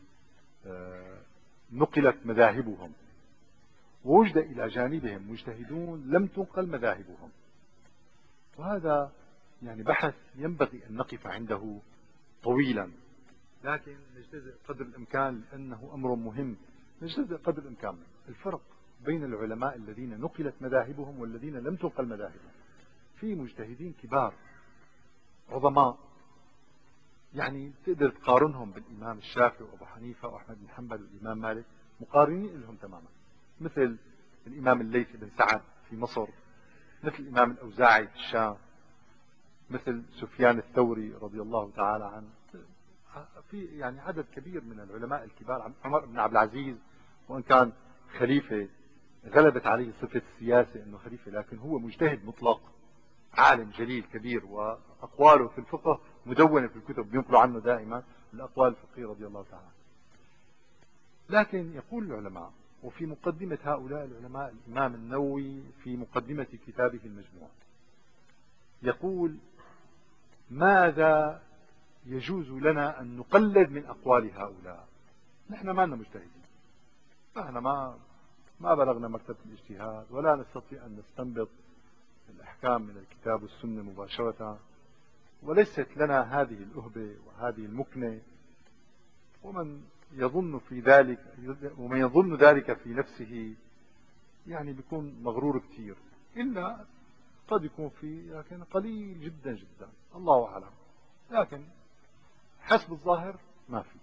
A: نقلت مذاهبهم، ووجد إلى جانبهم مجتهدون لم تنقل مذاهبهم. وهذا يعني بحث ينبغي أن نقف عنده طويلا، لكن نجتزئ قدر الإمكان لأنه أمر مهم. نجتزئ قدر الإمكان الفرق بين العلماء الذين نقلت مذاهبهم والذين لم تنقل مذاهبهم. في مجتهدين كبار عظماء، يعني تقدر تقارنهم بالإمام الشافعي وأبو حنيفة وأحمد بن حنبل والإمام مالك، مقارنين لهم تماما، مثل الإمام الليث بن سعد في مصر، مثل الإمام الأوزاعي في الشام، مثل سفيان الثوري رضي الله تعالى عنه. في يعني عدد كبير من العلماء الكبار. عمر بن عبد العزيز وإن كان خليفة غلبت عليه صفة السياسة أنه خليفة، لكن هو مجتهد مطلق، عالم جليل كبير، وأقواله في الفقه مدونة في الكتب، بينقلوا عنه دائما الأقوال الفقهية رضي الله تعالى. لكن يقول العلماء، وفي مقدمة هؤلاء العلماء الإمام النووي في مقدمة كتابه المجموع يقول: ماذا يجوز لنا أن نقلد من أقوال هؤلاء؟ نحن ما لنا مجتهدين، نحن ما ما بلغنا مرتبة الاجتهاد، ولا نستطيع أن نستنبط الأحكام من الكتاب والسنة مباشرة، وليست لنا هذه الأهبة وهذه المكنة. ومن يظن في ذلك ومن يظن ذلك في نفسه يعني بيكون مغرور كثير، إلا قد يكون في، لكن قليل جدا جدا، الله أعلم. لكن حسب الظاهر ما في.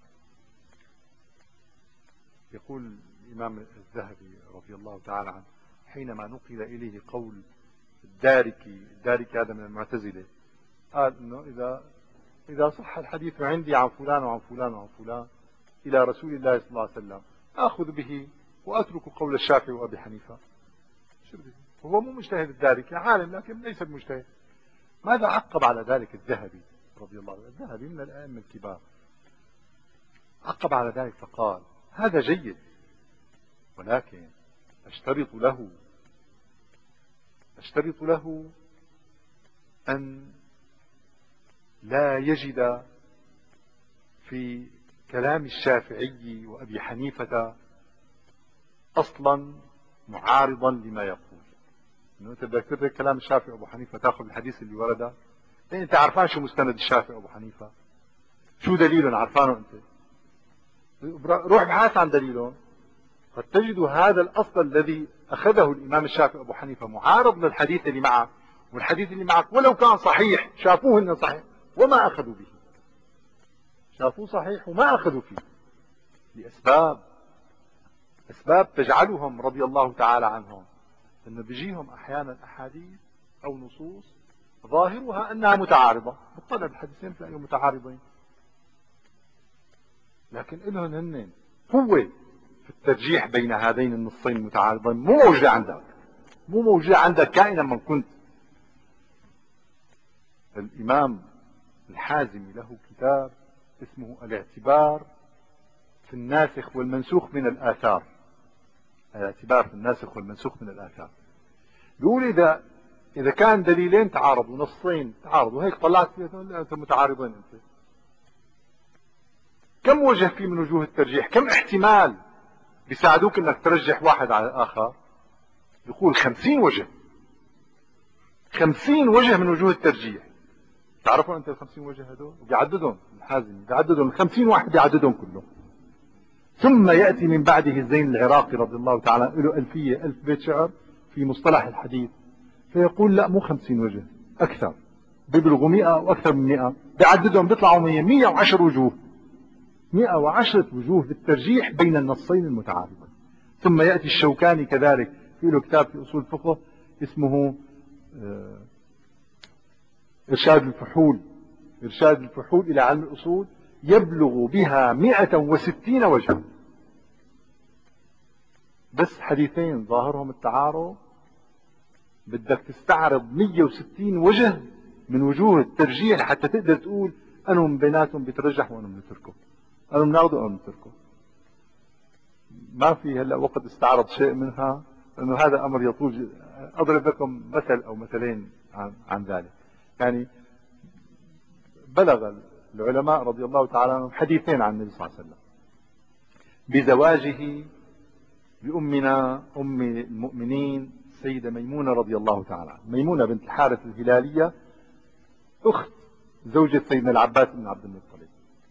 A: يقول الإمام الذهبي رضي الله تعالى عنه حينما نقل إليه قول الداركي، الداركي هذا من المعتزلة، قال إنه إذا إذا صح الحديث عندي عن فلان وعن فلان وعن فلان إلى رسول الله صلى الله عليه وسلم آخذ به وأترك قول الشافعي وأبي حنيفة. هو مو مجتهد الداركي، عالم لكن ليس بمجتهد. ماذا عقب على ذلك الذهبي رضي الله عنه؟ الذهبي من الأئمة الكبار، عقب على ذلك فقال: هذا جيد، ولكن أشترط له أشترط له أن لا يجد في كلام الشافعي وأبي حنيفة أصلا معارضا لما يقول. إنه أنت بدك تترك كلام الشافعي وأبو حنيفة تأخذ الحديث اللي ورده، أنت عارفان شو مستند الشافعي وأبو حنيفة، شو دليلهم عارفانه أنت، روح ابحث عن دليلهم. قد تجد هذا الأصل الذي أخذه الإمام الشافعي وأبو حنيفة معارض للحديث اللي معك، والحديث اللي معك ولو كان صحيح شافوه إنه صحيح وما أخذوا به، شافوه صحيح وما أخذوا فيه لأسباب أسباب تجعلهم رضي الله تعالى عنهم أنه بيجيهم أحيانا أحاديث أو نصوص ظاهرها أنها متعارضة، بالطبع الحديثين تلاقيهم متعارضين، لكن إلهم هن قوة في الترجيح بين هذين النصين المتعارضين مو موجودة عندك، مو موجودة عندك كائنا من كنت. الإمام الحازمي له كتاب اسمه الاعتبار في الناسخ والمنسوخ من الآثار، الاعتبار في الناسخ والمنسوخ من الآثار. بيقول إذا إذا كان دليلين تعارضوا، نصين تعارضوا، هيك طلعت فيها أنت متعارضين، أنت كم وجه فيه من وجوه الترجيح، كم احتمال بيساعدوك انك ترجح واحد على الاخر. يقول خمسين وجه، خمسين وجه من وجوه الترجيح. تعرفوا انت الخمسين وجه هدول؟ وبيعددهم الحازمي، بيعددهم الخمسين واحد، بيعددهم كلهم. ثم يأتي من بعده الزين العراقي رضي الله تعالى له ألفية، ألف بيت شعر في مصطلح الحديث، فيقول لا مو خمسين وجه، أكثر، بيبلغوا مئة أو أكثر من مئة، بيعددهم بيطلعوا مئة، مئة وعشر وجوه، مئة وعشرة وجوه للترجيح بين النصين المتعارضين. ثم يأتي الشوكاني كذلك، في له كتاب في أصول الفقه اسمه إرشاد الفحول، إرشاد الفحول إلى علم الأصول، يبلغ بها مئة وستين وجها، بس حديثين ظاهرهم التعارض بدك تستعرض مئة وستين وجه من وجوه الترجيح حتى تقدر تقول أنهم بيناتهم بيترجح وأنهم بيتركوا، أنهم بناخذوا وأنهم بيتركوا. ما في هلا وقت استعرض شيء منها، لأنه هذا أمر يطول. أضرب لكم مثل أو مثلين عن, عن ذلك. يعني بلغ العلماء رضي الله تعالى عنهم حديثين عن النبي صلى الله عليه وسلم بزواجه بأمنا أم المؤمنين السيدة ميمونة رضي الله تعالى عنها. ميمونة بنت الحارث الهلالية، أخت زوجة سيدنا العباس بن عبد المطلب،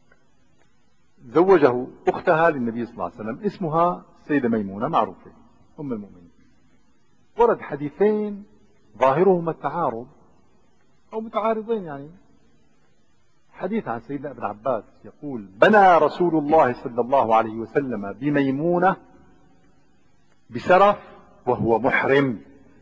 A: زوجه أختها للنبي صلى الله عليه وسلم، اسمها السيدة ميمونة معروفة أم المؤمنين. ورد حديثين ظاهرهما التعارض أو متعارضين. يعني حديث عن سيدنا ابن عباس يقول بنى رسول الله صلى الله عليه وسلم بميمونة بسرف وهو محرم،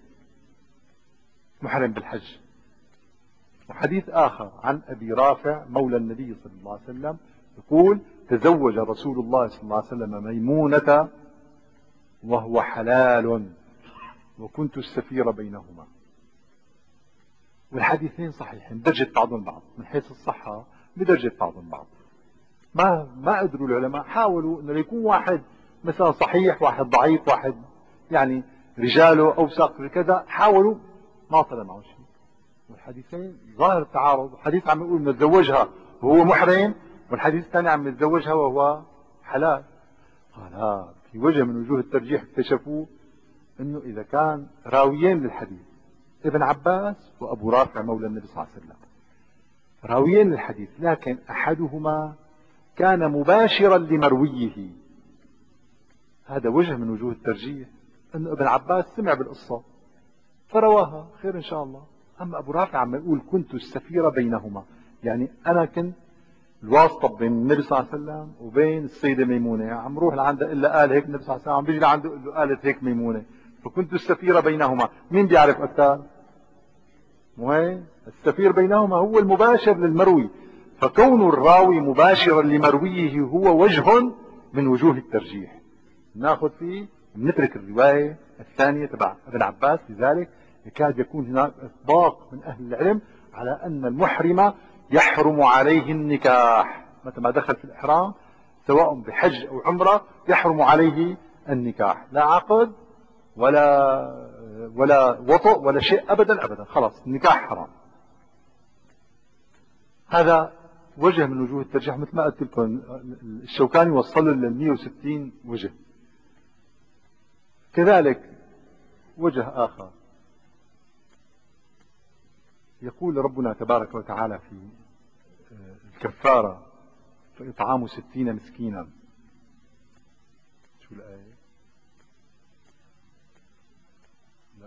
A: محرم بالحج. وحديث آخر عن أبي رافع مولى النبي صلى الله عليه وسلم يقول تزوج رسول الله صلى الله عليه وسلم ميمونة وهو حلال وكنت السفير بينهما. والحديثين صحيحين بدرجة بعضهم بعض، من حيث الصحة بدرجة بعضهم بعض. ما ما قدروا العلماء، حاولوا انه يكون واحد مثلا صحيح، واحد ضعيف، واحد يعني رجاله اوثق كذا، حاولوا ما طلع معه شيء. والحديثين ظاهر التعارض، حديث عم يقول متزوجها وهو محرم، والحديث الثاني عم يتزوجها وهو حلال. قال ها في وجه من وجوه الترجيح اكتشفوه انه اذا كان راويين للحديث ابن عباس وابو رافع مولى النبي صلى الله عليه وسلم راويين للحديث، لكن احدهما كان مباشرا لمرويه، هذا وجه من وجوه الترجيح، أن ابن عباس سمع بالقصة فرواها، خير إن شاء الله. أما أبو رافع عم يقول كنت السفير بينهما، يعني أنا كنت الواسطة بين النبي صلى الله عليه وسلم وبين السيدة ميمونة، عم روح لعنده إلا قال هيك النبي صلى الله عليه وسلم، عم بيجي لعنده إلا قالت هيك ميمونة، فكنت السفير بينهما. مين بيعرف أكثر؟ مو هيك السفير بينهما هو المباشر للمروي، فكون الراوي مباشرا لمرويه هو وجه من وجوه الترجيح ناخذ فيه، نترك الرواية الثانية تبع ابن عباس. لذلك يكاد يكون هناك إطباق من أهل العلم على أن المحرم يحرم عليه النكاح، متى ما دخل في الإحرام سواء بحج أو عمرة يحرم عليه النكاح، لا عقد ولا ولا وطء ولا شيء أبدا أبدا، خلاص النكاح حرام. هذا وجه من وجوه الترجيح، مثل ما قلت لكم الشوكاني وصل لل مئة وستين وجه. كذلك وجه آخر يقول ربنا تبارك وتعالى في الكفارة فإطعام ستين مسكينا. شو الآية؟ لا.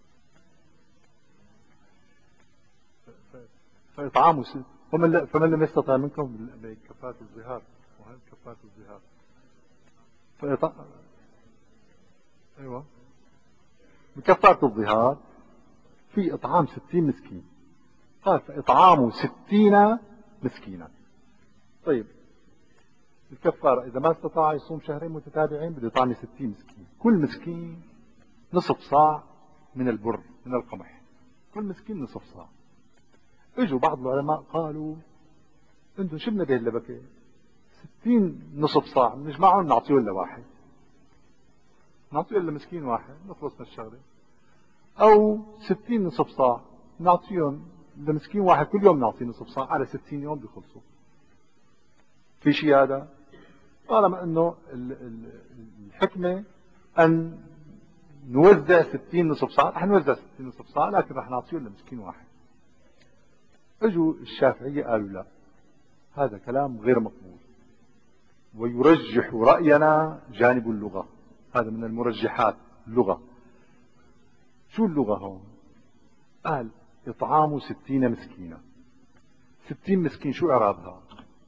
A: فإطعام ستين فمن, فمن لم يستطع منكم بكفارة الظهار، وهذه كفارة الظهار. فإطعام أيوة بكفارة الظهار في إطعام ستين مسكين. قال فإطعام ستين مسكينا. طيب الكفارة إذا ما استطاع يصوم شهرين متتابعين بده يطعم ستين مسكين، كل مسكين نصف صاع من البر من القمح، كل مسكين نصف صاع. اجوا بعض العلماء قالوا انتم شو بدنا به اللبكة، ستين نصف صاع نجمعهم نعطيه لواحد، نعطيه لمسكين واحد نخلص من الشغلة، او ستين نصف صاع نعطيهم لمسكين واحد كل يوم نعطيه نصف صاع، على ستين يوم بيخلصوا. في شيء هذا؟ طالما أنه الحكمة أن نوزع ستين نصف صاع، رح نوزع ستين نصف صاع، لكن رح نعطيه لمسكين واحد. اجوا الشافعية قالوا لا، هذا كلام غير مقبول، ويرجح رأينا جانب اللغة. هذا من المرجحات اللغة. شو اللغة هون؟ قال إطعام ستين مسكينا. ستين مسكين شو إعرابها؟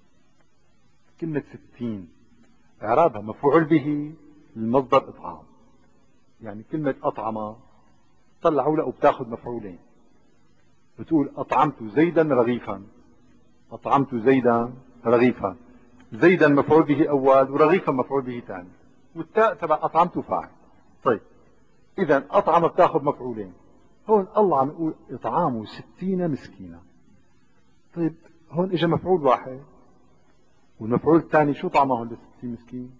A: كلمة ستين إعرابها مفعول به المصدر إطعام. يعني كلمة أطعم طلعوا له وبتاخذ مفعولين، بتقول أطعمت زيدا رغيفا، أطعمت زيدا رغيفا، زيدا مفعول به أول ورغيفا مفعول به ثاني، والتاء تبع أطعمت فاعل. طيب إذا أطعم بتاخذ مفعولين، هون الله عم يقول إطعام ستين مسكينا. طيب هون إجا مفعول واحد، والمفعول الثاني شو طعمه للستين مسكين؟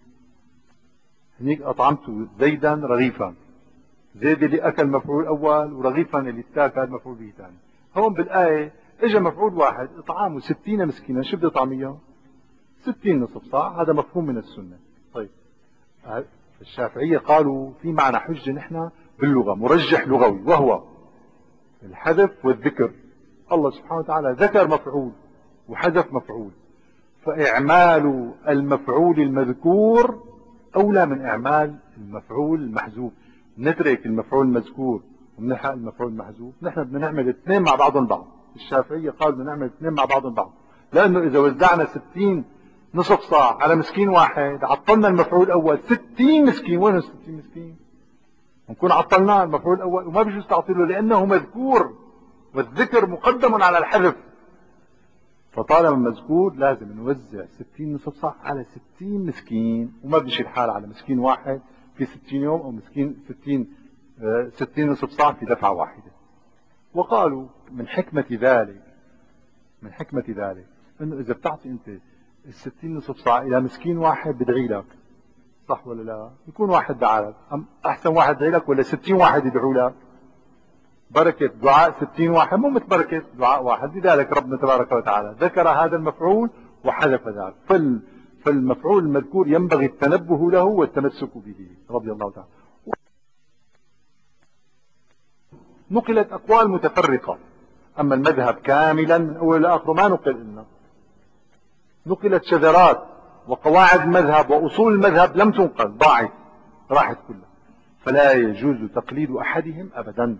A: هنيك أطعمت زيدا رغيفا، زيد اللي أكل مفعول أول، ورغيفا اللي اتاكل مفعول به ثاني. هون بالآية إجا مفعول واحد إطعام ستين مسكينا، شو بده يطعميه؟ ستين نصف صاع. هذا مفهوم من السنة. طيب الشافعية قالوا في معنى حجة نحن باللغة، مرجح لغوي، وهو الحذف والذكر. الله سبحانه وتعالى ذكر مفعول وحذف مفعول، فإعمال المفعول المذكور أولى من إعمال المفعول المحذوف. نترك المفعول المذكور ومنحق المفعول المحذوف. نحن بدنا نعمل اثنين مع بعضهم بعض. الشافعية قالوا بدنا نعمل اثنين مع بعضهم بعض، لأنه إذا وزعنا ستين نصف صاع على مسكين واحد عطلنا المفعول الأول. ستين مسكين، وين ستين مسكين؟ نكون عطلناه المفعول الأول، وما بيجوز تعطيله لأنه مذكور، والذكر مقدم على الحذف. فطالما مذكور لازم نوزع ستين نصف صاع على ستين مسكين، وما بيمشي الحال على مسكين واحد في ستين يوم، أو مسكين ستين ستين نصف صاع في دفعة واحدة. وقالوا من حكمة ذلك من حكمة ذلك انه اذا بتعطي انت الستين نصف صاع الى مسكين واحد بدعي لك، صح ولا لا؟ يكون واحد دعا لك، أم احسن واحد دعي لك ولا ستين واحد يدعوا لك؟ بركة دعاء ستين واحد مو مثل بركة دعاء واحد. لذلك ربنا تبارك وتعالى ذكر هذا المفعول وحذف ذاك. فالمفعول المذكور ينبغي التنبه له والتمسك به رضي الله تعالى. نقلت أقوال متفرقة، أما المذهب كاملا من أول لآخره ما نقل لنا. نقلت شذرات وقواعد المذهب وأصول المذهب لم تنقل، ضاعت راحت كلها. فلا يجوز تقليد أحدهم أبدا.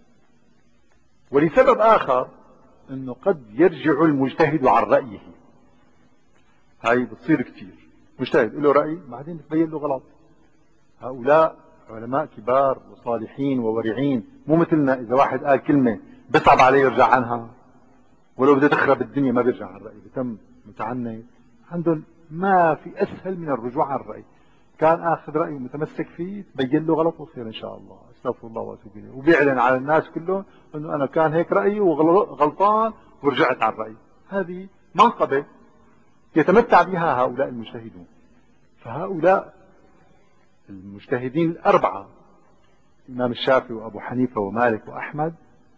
A: ولسبب آخر أنه قد يرجع المجتهد عن رأيه. هاي بتصير كثير، مجتهد له رأي بعدين تبين له غلط. هؤلاء علماء كبار وصالحين وورعين، مو مثلنا إذا واحد قال كلمة بصعب عليه يرجع عنها، ولو بده تخرب الدنيا ما بيرجع عن رأيه، بتم متعنت. عندهم ما في أسهل من الرجوع عن الرأي. كان آخذ رأيه ومتمسك فيه تبين له غلط وخير إن شاء الله، استغفر الله وأتوب إليه، وبيعلن على الناس كلهم أنه أنا كان هيك رأيي وغلطان ورجعت عن رأيي. هذه منقبة يتمتع بها هؤلاء المجتهدون. فهؤلاء المجتهدين الأربعة، الإمام الشافعي وأبو حنيفة ومالك وأحمد،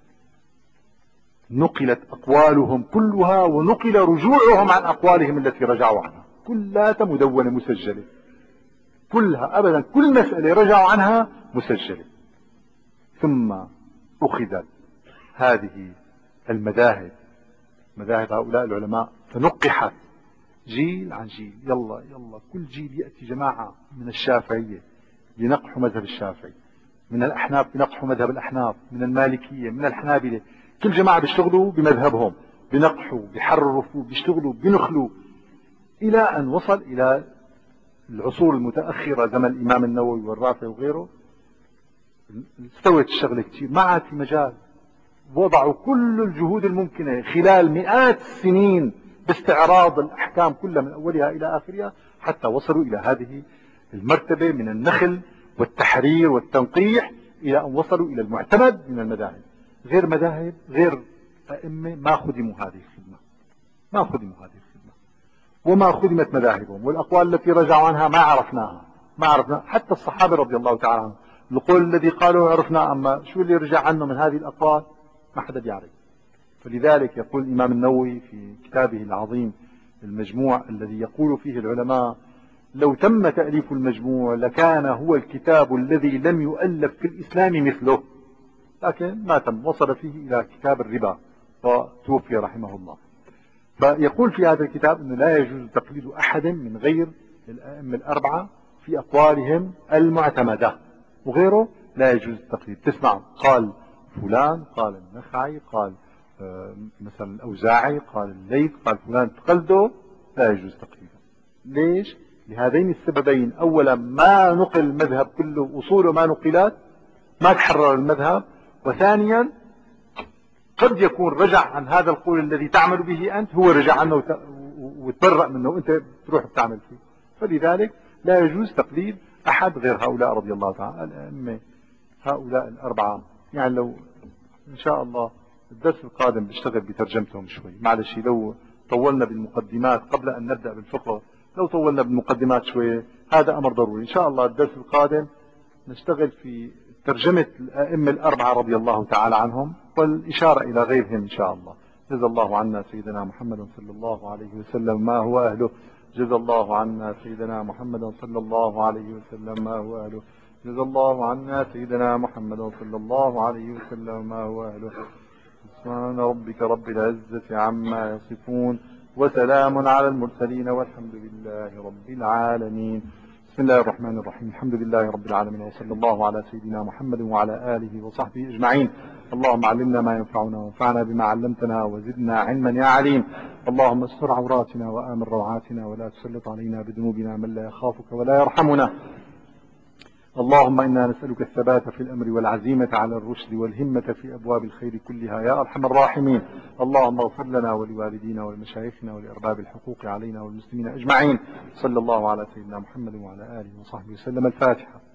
A: نقلت أقوالهم كلها ونقل رجوعهم عن أقوالهم التي رجعوا عنها، كلها مدونة مسجلة، كلها أبدا، كل مسألة رجعوا عنها مسجلة. ثم أخذت هذه المذاهب، مذاهب هؤلاء العلماء، فنقحت جيل عن جيل. يلا يلا كل جيل يأتي جماعة من الشافعية لنقحوا مذهب الشافعي، من الأحناف بنقحوا مذهب الأحناف، من المالكية، من الحنابلة، كل جماعة بيشتغلوا بمذهبهم، بنقحوا بيحرروا بيشتغلوا بنخلوا، إلى أن وصل إلى العصور المتأخرة زمن الإمام النووي والرافعي وغيره. استوت الشغلة كثير، ما عاد في مجال. وضعوا كل الجهود الممكنة خلال مئات السنين باستعراض الأحكام كلها من أولها إلى آخرها، حتى وصلوا إلى هذه المرتبة من النخل والتحرير والتنقيح، إلى أن وصلوا إلى المعتمد من المذاهب. غير مذاهب، غير أئمة ما خدموا هذه الخدمة، ما خدموا هذه الخدمة، وما خدمت مذاهبهم، والأقوال التي رجعوا عنها ما عرفناها، ما عرفنا. حتى الصحابة رضي الله تعالى عنهم القول الذي قالوا عرفنا، أما شو اللي رجع عنه من هذه الأقوال ما حدا بيعرف. فلذلك يقول الإمام النووي في كتابه العظيم المجموع، الذي يقول فيه العلماء لو تم تأليف المجموع لكان هو الكتاب الذي لم يؤلف في الإسلام مثله، لكن ما تم، وصل فيه إلى كتاب الربا وتوفي رحمه الله. فيقول في هذا الكتاب أنه لا يجوز تقليد أحد من غير الأئمة الأربعة في أقوالهم المعتمدة، وغيره لا يجوز التقليد. تسمع قال فلان، قال النخعي، قال آه مثلا الأوزاعي، قال الليث، قال فلان، تقلده لا يجوز تقليده. ليش؟ لهذين السببين: أولا ما نقل المذهب كله، أصوله ما نقلت، ما تحرر المذهب. وثانيا قد يكون رجع عن هذا القول الذي تعمل به أنت، هو رجع عنه وتبرأ منه وأنت تروح بتعمل فيه. فلذلك لا يجوز تقليد أحد غير هؤلاء رضي الله تعالى الأئمة، هؤلاء الأربعة. يعني لو إن شاء الله الدرس القادم بيشتغل بترجمتهم شوي، معلش لو طولنا بالمقدمات قبل أن نبدأ بالفقه، لو طولنا بالمقدمات شوية هذا أمر ضروري. إن شاء الله الدرس القادم نشتغل في ترجمة الأئمة الأربعة رضي الله تعالى عنهم والإشارة إلى غيرهم إن شاء الله. جزا الله عنا سيدنا محمد صلى الله عليه وسلم ما هو أهله. جزا الله عنا سيدنا محمد صلى الله عليه وسلم ما هو أهله. جزا الله عنا سيدنا محمد صلى الله عليه وسلم ما هو أهله. سبحان ربك رب العزة عما يصفون، وسلام على المرسلين، والحمد لله رب العالمين. بسم الله الرحمن الرحيم. الحمد لله رب العالمين، وصلى الله على سيدنا محمد وعلى آله وصحبه أجمعين. اللهم علمنا ما ينفعنا، وانفعنا بما علمتنا، وزدنا علما يا عليم. اللهم استر عوراتنا وآمن روعاتنا، ولا تسلط علينا بذنوبنا من لا يخافك ولا يرحمنا. اللهم إنا نسألك الثبات في الأمر والعزيمة على الرشد والهمة في أبواب الخير كلها يا أرحم الراحمين. اللهم اغفر لنا ولوالدينا ولمشايخنا ولأرباب الحقوق علينا والمسلمين أجمعين. صلى الله على سيدنا محمد وعلى آله وصحبه وسلم. الفاتحة.